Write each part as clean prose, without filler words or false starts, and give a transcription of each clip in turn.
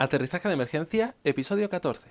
Aterrizaje de emergencia, episodio 14.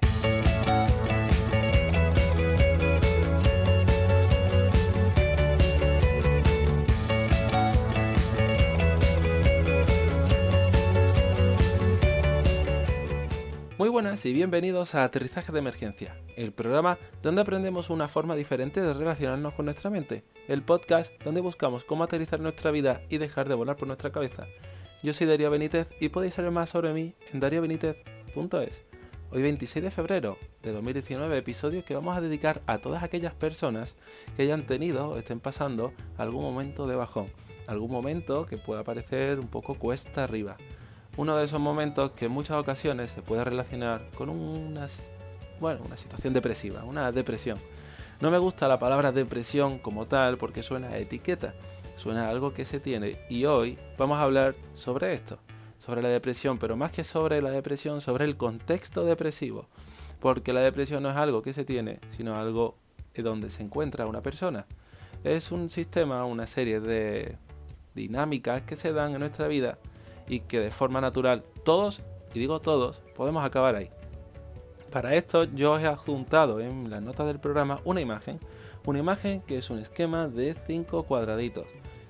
Muy buenas y bienvenidos a Aterrizaje de Emergencia, el programa donde aprendemos una forma diferente de relacionarnos con nuestra mente, el podcast donde buscamos cómo aterrizar nuestra vida y dejar de volar por nuestra cabeza. Yo soy Darío Benítez y podéis saber más sobre mí en dariobenitez.es. Hoy 26 de febrero de 2019, episodio que vamos a dedicar a todas aquellas personas que hayan tenido o estén pasando algún momento de bajón, algún momento que pueda parecer un poco cuesta arriba. Uno de esos momentos que en muchas ocasiones se puede relacionar con una situación depresiva, una depresión. No me gusta la palabra depresión como tal porque suena a etiqueta, suena a algo que se tiene, y hoy vamos a hablar sobre esto, sobre la depresión, pero más que sobre la depresión, sobre el contexto depresivo, porque la depresión no es algo que se tiene, sino algo donde se encuentra una persona. Es un sistema, una serie de dinámicas que se dan en nuestra vida y que de forma natural todos, y digo todos, podemos acabar ahí. Para esto yo os he adjuntado en las notas del programa una imagen que es un esquema de 5 cuadraditos.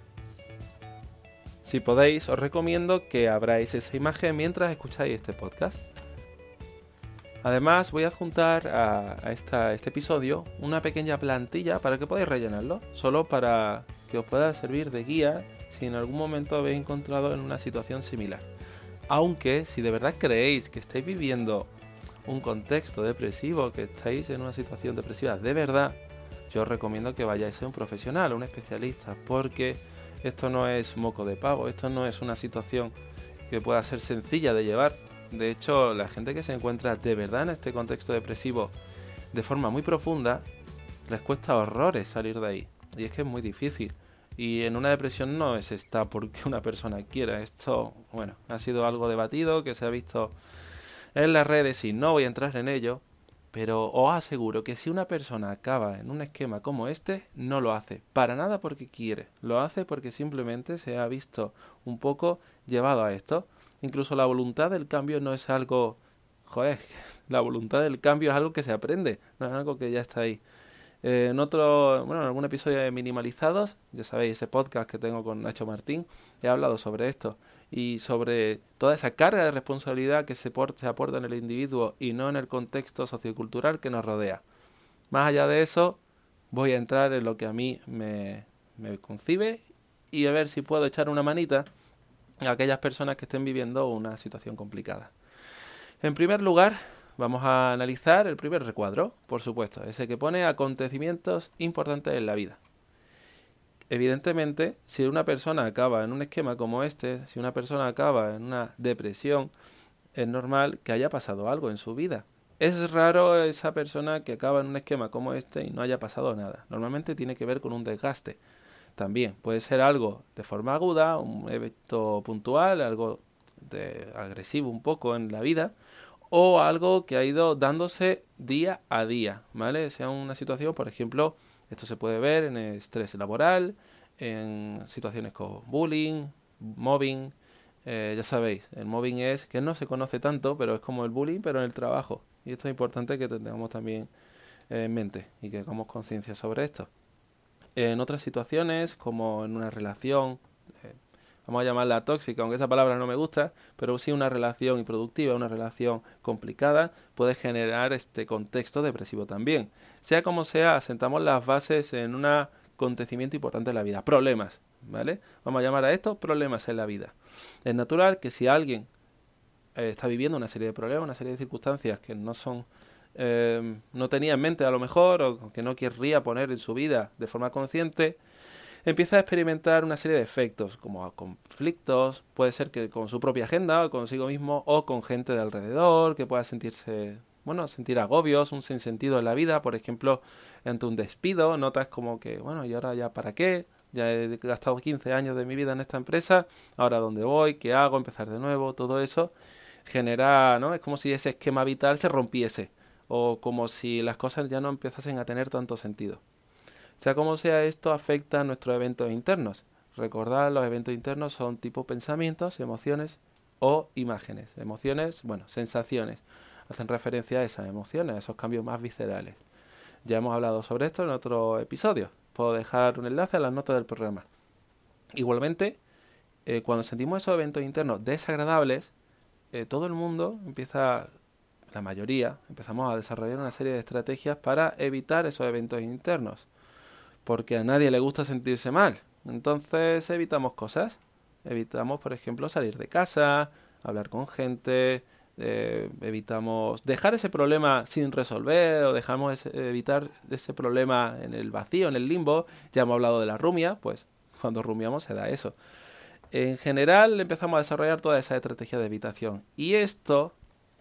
Si podéis, os recomiendo que abráis esa imagen mientras escucháis este podcast. Además, voy a adjuntar a este episodio una pequeña plantilla para que podáis rellenarlo, solo para que os pueda servir de guía si en algún momento habéis encontrado en una situación similar. Aunque, si de verdad creéis que estáis viviendo un contexto depresivo, que estáis en una situación depresiva de verdad, yo os recomiendo que vayáis a un profesional, a un especialista, porque esto no es moco de pavo, esto no es una situación que pueda ser sencilla de llevar. De hecho, la gente que se encuentra de verdad en este contexto depresivo de forma muy profunda, les cuesta horrores salir de ahí. Y es que es muy difícil. Y en una depresión no es esta porque una persona quiera. Esto, ha sido algo debatido, que se ha visto en las redes y no voy a entrar en ello. Pero os aseguro que si una persona acaba en un esquema como este, no lo hace para nada porque quiere. Lo hace porque simplemente se ha visto un poco llevado a esto. Incluso la voluntad del cambio no es algo... la voluntad del cambio es algo que se aprende, no es algo que ya está ahí. En algún episodio de Minimalizados, ya sabéis, ese podcast que tengo con Nacho Martín, he hablado sobre esto y sobre toda esa carga de responsabilidad que se aporta en el individuo y no en el contexto sociocultural que nos rodea. Más allá de eso, voy a entrar en lo que a mí me concibe y a ver si puedo echar una manita a aquellas personas que estén viviendo una situación complicada. En primer lugar, vamos a analizar el primer recuadro, por supuesto, ese que pone acontecimientos importantes en la vida. Evidentemente, si una persona acaba en un esquema como este, si una persona acaba en una depresión, es normal que haya pasado algo en su vida. Es raro esa persona que acaba en un esquema como este y no haya pasado nada. Normalmente tiene que ver con un desgaste. También puede ser algo de forma aguda, un evento puntual, algo agresivo un poco en la vida, o algo que ha ido dándose día a día, ¿vale? Sea una situación, por ejemplo, esto se puede ver en estrés laboral, en situaciones con bullying, mobbing. Ya sabéis, el mobbing es que no se conoce tanto, pero es como el bullying, pero en el trabajo. Y esto es importante que tengamos también en mente y que hagamos conciencia sobre esto. En otras situaciones, como en una relación, vamos a llamarla tóxica, aunque esa palabra no me gusta, pero sí una relación improductiva, una relación complicada, puede generar este contexto depresivo también. Sea como sea, asentamos las bases en un acontecimiento importante en la vida. Problemas, ¿vale? Vamos a llamar a esto problemas en la vida. Es natural que si alguien está viviendo una serie de problemas, una serie de circunstancias que no tenía en mente a lo mejor, o que no querría poner en su vida de forma consciente, empieza a experimentar una serie de efectos, como conflictos, puede ser que con su propia agenda, o consigo mismo, o con gente de alrededor, que pueda sentir agobios, un sinsentido en la vida, por ejemplo, ante un despido, notas como que, ¿y ahora ya para qué? Ya he gastado 15 años de mi vida en esta empresa, ahora dónde voy, qué hago, empezar de nuevo, todo eso genera, ¿no? Es como si ese esquema vital se rompiese, o como si las cosas ya no empezasen a tener tanto sentido. Sea como sea, esto afecta a nuestros eventos internos. Recordad, los eventos internos son tipo pensamientos, emociones o imágenes. Emociones, bueno, sensaciones. Hacen referencia a esas emociones, a esos cambios más viscerales. Ya hemos hablado sobre esto en otro episodio. Puedo dejar un enlace a las notas del programa. Igualmente, cuando sentimos esos eventos internos desagradables, todo el mundo empieza, la mayoría, empezamos a desarrollar una serie de estrategias para evitar esos eventos internos. Porque a nadie le gusta sentirse mal. Entonces evitamos cosas. Evitamos, por ejemplo, salir de casa, hablar con gente, evitamos dejar ese problema sin resolver o dejamos evitar ese problema en el vacío, en el limbo. Ya hemos hablado de la rumia, pues cuando rumiamos se da eso. En general empezamos a desarrollar toda esa estrategia de evitación. Y esto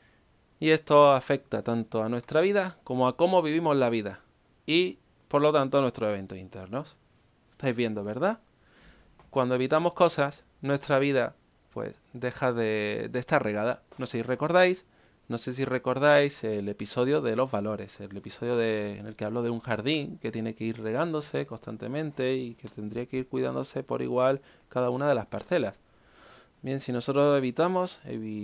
afecta tanto a nuestra vida como a cómo vivimos la vida. Y por lo tanto a nuestros eventos internos. Estáis viendo, ¿verdad? Cuando evitamos cosas, nuestra vida pues deja de estar regada. No sé si recordáis el episodio de los valores, el episodio en el que hablo de un jardín que tiene que ir regándose constantemente y que tendría que ir cuidándose por igual cada una de las parcelas. Bien, si nosotros evitamos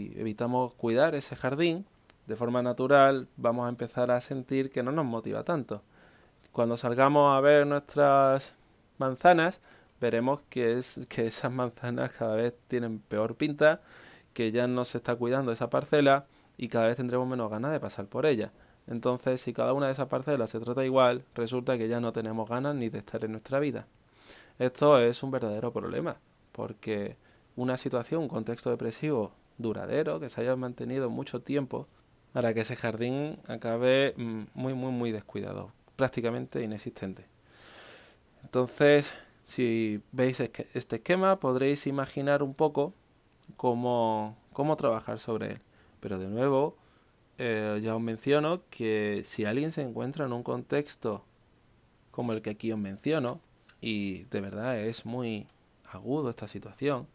cuidar ese jardín de forma natural, vamos a empezar a sentir que no nos motiva tanto. Cuando salgamos a ver nuestras manzanas, veremos que esas manzanas cada vez tienen peor pinta, que ya no se está cuidando esa parcela y cada vez tendremos menos ganas de pasar por ella. Entonces, si cada una de esas parcelas se trata igual, resulta que ya no tenemos ganas ni de estar en nuestra vida. Esto es un verdadero problema, porque una situación, un contexto depresivo duradero, que se haya mantenido mucho tiempo, hará que ese jardín acabe muy, muy, muy descuidado, prácticamente inexistente. Entonces, si veis este esquema, podréis imaginar un poco cómo trabajar sobre él. Pero de nuevo, ya os menciono que si alguien se encuentra en un contexto como el que aquí os menciono, y de verdad es muy agudo esta situación,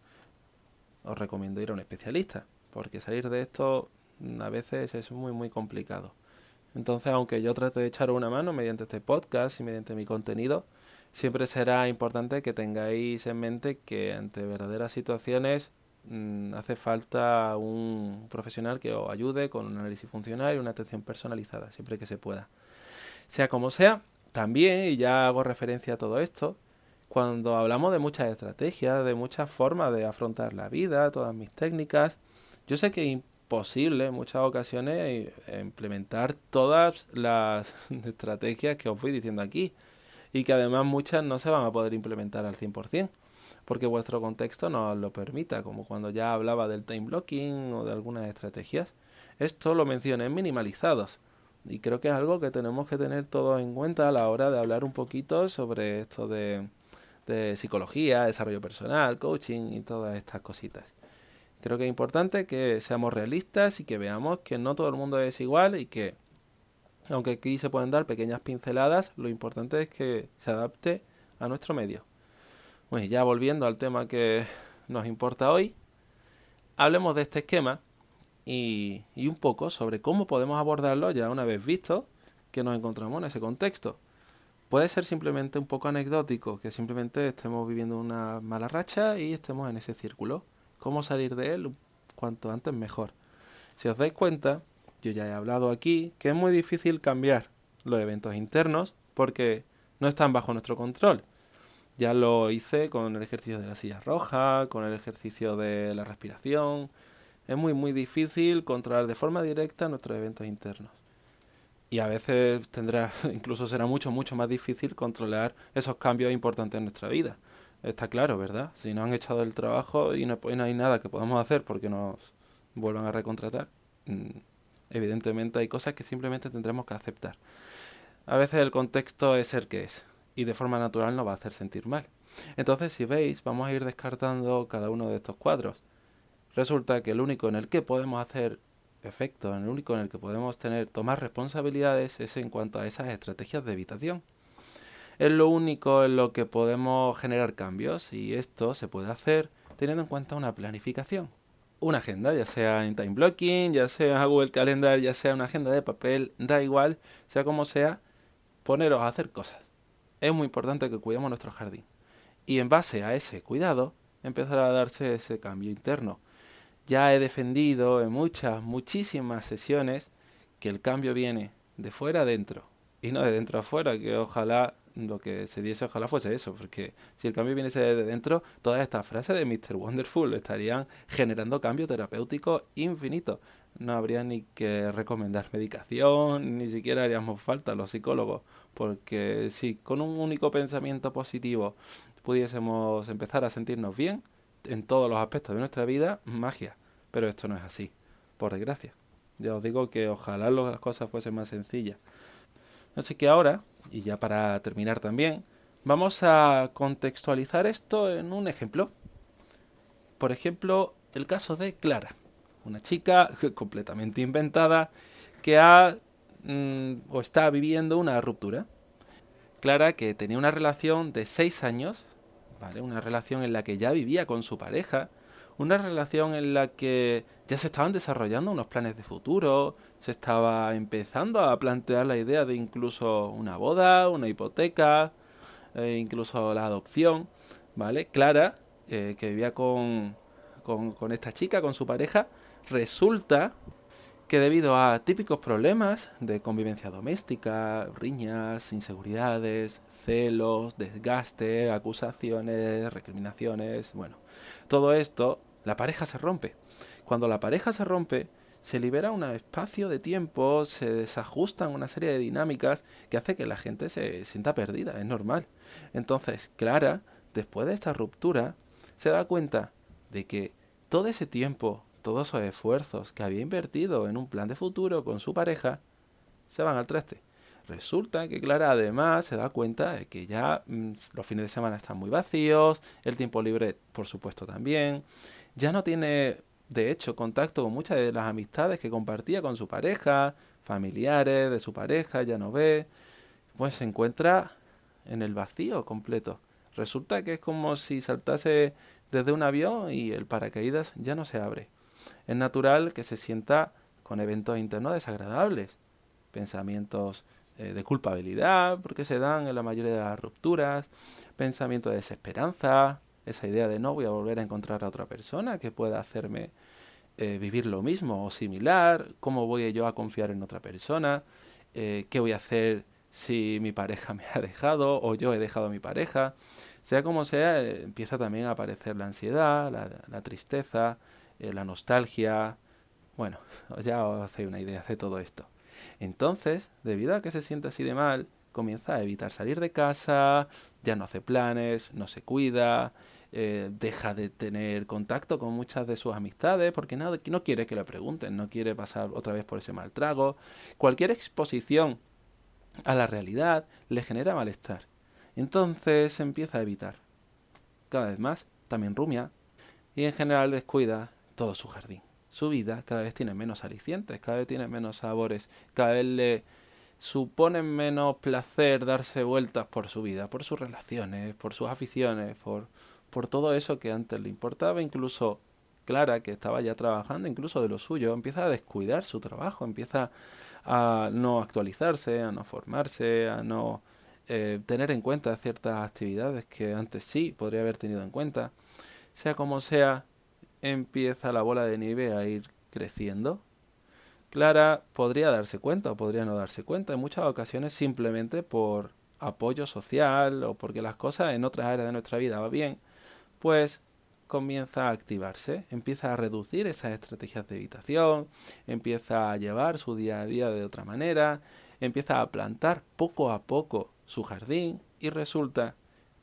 os recomiendo ir a un especialista, porque salir de esto a veces es muy, muy complicado. Entonces, aunque yo trate de echar una mano mediante este podcast y mediante mi contenido, siempre será importante que tengáis en mente que ante verdaderas situaciones hace falta un profesional que os ayude con un análisis funcional y una atención personalizada, siempre que se pueda. Sea como sea, también, y ya hago referencia a todo esto, cuando hablamos de muchas estrategias, de muchas formas de afrontar la vida, todas mis técnicas, yo sé que es imposible en muchas ocasiones implementar todas las estrategias que os voy diciendo aquí y que además muchas no se van a poder implementar al 100% porque vuestro contexto no os lo permita, como cuando ya hablaba del time blocking o de algunas estrategias. Esto lo mencioné en minimalizados y creo que es algo que tenemos que tener todos en cuenta a la hora de hablar un poquito sobre esto de psicología, desarrollo personal, coaching y todas estas cositas. Creo que es importante que seamos realistas y que veamos que no todo el mundo es igual y que, aunque aquí se pueden dar pequeñas pinceladas, lo importante es que se adapte a nuestro medio. Bueno, ya volviendo al tema que nos importa hoy, hablemos de este esquema y un poco sobre cómo podemos abordarlo ya una vez visto que nos encontramos en ese contexto. Puede ser simplemente un poco anecdótico, que simplemente estemos viviendo una mala racha y estemos en ese círculo. ¿Cómo salir de él? Cuanto antes mejor. Si os dais cuenta, yo ya he hablado aquí que es muy difícil cambiar los eventos internos porque no están bajo nuestro control. Ya lo hice con el ejercicio de la silla roja, con el ejercicio de la respiración. Es muy, muy difícil controlar de forma directa nuestros eventos internos. Y a veces incluso será mucho, mucho más difícil controlar esos cambios importantes en nuestra vida. Está claro, ¿verdad? Si nos han echado del trabajo y no hay nada que podamos hacer porque nos vuelvan a recontratar, evidentemente hay cosas que simplemente tendremos que aceptar. A veces el contexto es el que es y de forma natural nos va a hacer sentir mal. Entonces, si veis, vamos a ir descartando cada uno de estos cuadros. Resulta que el único en el que podemos hacer efecto, el único en el que podemos tomar responsabilidades es en cuanto a esas estrategias de evitación. Es lo único en lo que podemos generar cambios y esto se puede hacer teniendo en cuenta una planificación. Una agenda, ya sea en time blocking, ya sea Google Calendar, ya sea una agenda de papel, da igual, sea como sea, poneros a hacer cosas. Es muy importante que cuidemos nuestro jardín. Y en base a ese cuidado, empezará a darse ese cambio interno. Ya he defendido en muchísimas sesiones que el cambio viene de fuera a dentro y no de dentro a fuera, que ojalá lo que se diese, ojalá fuese eso, porque si el cambio viniese de dentro, todas estas frases de Mr. Wonderful estarían generando cambio terapéutico infinito. No habría ni que recomendar medicación, ni siquiera haríamos falta los psicólogos, porque si con un único pensamiento positivo pudiésemos empezar a sentirnos bien en todos los aspectos de nuestra vida, magia. Pero esto no es así, por desgracia. Ya os digo que ojalá las cosas fuesen más sencillas. Así que ahora, y ya para terminar también, vamos a contextualizar esto en un ejemplo. Por ejemplo, el caso de Clara, una chica completamente inventada que o está viviendo una ruptura. Clara, que tenía una relación de 6 años, ¿vale? Una relación en la que ya vivía con su pareja, una relación en la que ya se estaban desarrollando unos planes de futuro, se estaba empezando a plantear la idea de incluso una boda, una hipoteca, incluso la adopción, ¿vale? Clara, que vivía con esta chica, con su pareja, resulta que debido a típicos problemas de convivencia doméstica, riñas, inseguridades, celos, desgaste, acusaciones, recriminaciones, bueno, todo esto, la pareja se rompe. Cuando la pareja se rompe, se libera un espacio de tiempo, se desajustan una serie de dinámicas que hace que la gente se sienta perdida, es normal. Entonces, Clara, después de esta ruptura, se da cuenta de que todo ese tiempo, todos esos esfuerzos que había invertido en un plan de futuro con su pareja, se van al traste. Resulta que Clara además se da cuenta de que ya los fines de semana están muy vacíos, el tiempo libre por supuesto también, ya no tiene de hecho contacto con muchas de las amistades que compartía con su pareja, familiares de su pareja, ya no ve, pues se encuentra en el vacío completo. Resulta que es como si saltase desde un avión y el paracaídas ya no se abre. Es natural que se sienta con eventos internos desagradables, pensamientos de culpabilidad, porque se dan en la mayoría de las rupturas, pensamientos de desesperanza, esa idea de no voy a volver a encontrar a otra persona que pueda hacerme vivir lo mismo o similar, cómo voy yo a confiar en otra persona, qué voy a hacer si mi pareja me ha dejado o yo he dejado a mi pareja. Sea como sea, empieza también a aparecer la ansiedad, la tristeza, la nostalgia. Bueno, ya os hacéis una idea de todo esto. Entonces, debido a que se siente así de mal, comienza a evitar salir de casa, ya no hace planes, no se cuida, deja de tener contacto con muchas de sus amistades porque no quiere que le pregunten, no quiere pasar otra vez por ese mal trago. Cualquier exposición a la realidad le genera malestar. Entonces empieza a evitar. Cada vez más, también rumia y en general descuida todo su jardín. Su vida cada vez tiene menos alicientes, cada vez tiene menos sabores, cada vez le supone menos placer darse vueltas por su vida, por sus relaciones, por sus aficiones, por todo eso que antes le importaba. Incluso Clara, que estaba ya trabajando incluso de lo suyo, empieza a descuidar su trabajo, empieza a no actualizarse, a no formarse, a no tener en cuenta ciertas actividades que antes sí podría haber tenido en cuenta. Sea como sea, empieza la bola de nieve a ir creciendo. Clara podría darse cuenta o podría no darse cuenta en muchas ocasiones simplemente por apoyo social o porque las cosas en otras áreas de nuestra vida va bien, pues comienza a activarse, empieza a reducir esas estrategias de evitación, empieza a llevar su día a día de otra manera, empieza a plantar poco a poco su jardín y resulta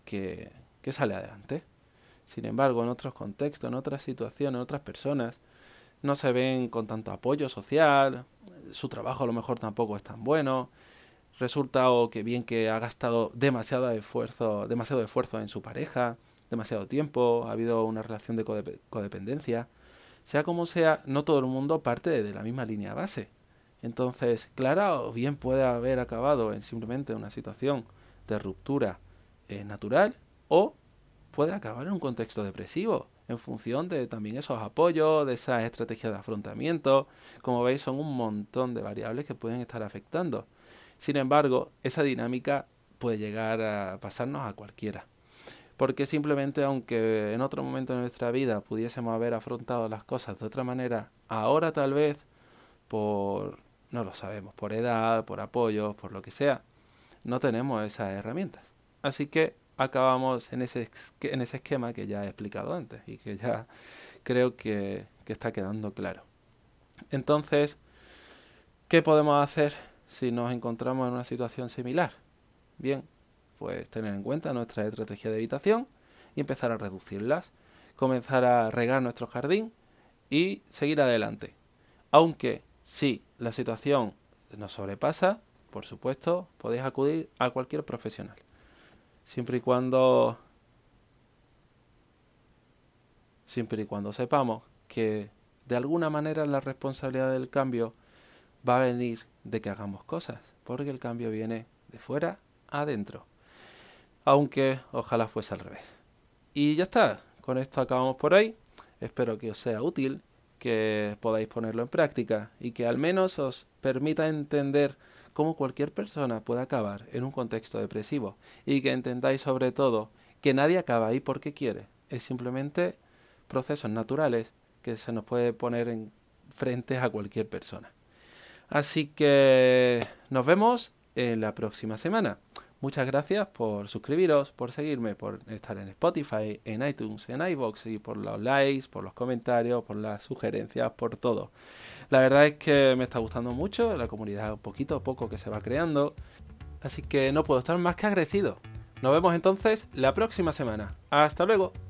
que sale adelante. Sin embargo, en otros contextos, en otras situaciones, en otras personas, no se ven con tanto apoyo social, su trabajo a lo mejor tampoco es tan bueno, resulta o que bien que ha gastado demasiado esfuerzo en su pareja, demasiado tiempo, ha habido una relación de codependencia. Sea como sea, no todo el mundo parte de la misma línea base. Entonces, Clara o bien puede haber acabado en simplemente una situación de ruptura natural o puede acabar en un contexto depresivo en función de también esos apoyos, de esas estrategias de afrontamiento. Como veis, son un montón de variables que pueden estar afectando. Sin embargo, esa dinámica puede llegar a pasarnos a cualquiera. porque simplemente aunque en otro momento de nuestra vida pudiésemos haber afrontado las cosas de otra manera, ahora tal vez no lo sabemos, por edad, por apoyos, por lo que sea, no tenemos esas herramientas. Así que acabamos en ese esquema que ya he explicado antes y que ya creo que está quedando claro. Entonces, ¿qué podemos hacer si nos encontramos en una situación similar? Bien, pues tener en cuenta nuestra estrategia de evitación y empezar a reducirlas, comenzar a regar nuestro jardín y seguir adelante. Aunque si la situación nos sobrepasa, por supuesto, podéis acudir a cualquier profesional. Siempre y cuando sepamos que de alguna manera la responsabilidad del cambio va a venir de que hagamos cosas, porque el cambio viene de fuera a adentro. Aunque ojalá fuese al revés. Y ya está, con esto acabamos por hoy. Espero que os sea útil, que podáis ponerlo en práctica y que al menos os permita entender cómo cualquier persona puede acabar en un contexto depresivo y que entendáis sobre todo que nadie acaba ahí porque quiere. Es simplemente procesos naturales que se nos puede poner en frente a cualquier persona. Así que nos vemos en la próxima semana. Muchas gracias por suscribiros, por seguirme, por estar en Spotify, en iTunes, en iVoox y por los likes, por los comentarios, por las sugerencias, por todo. La verdad es que me está gustando mucho la comunidad poquito a poco que se va creando. Así que no puedo estar más que agradecido. Nos vemos entonces la próxima semana. ¡Hasta luego!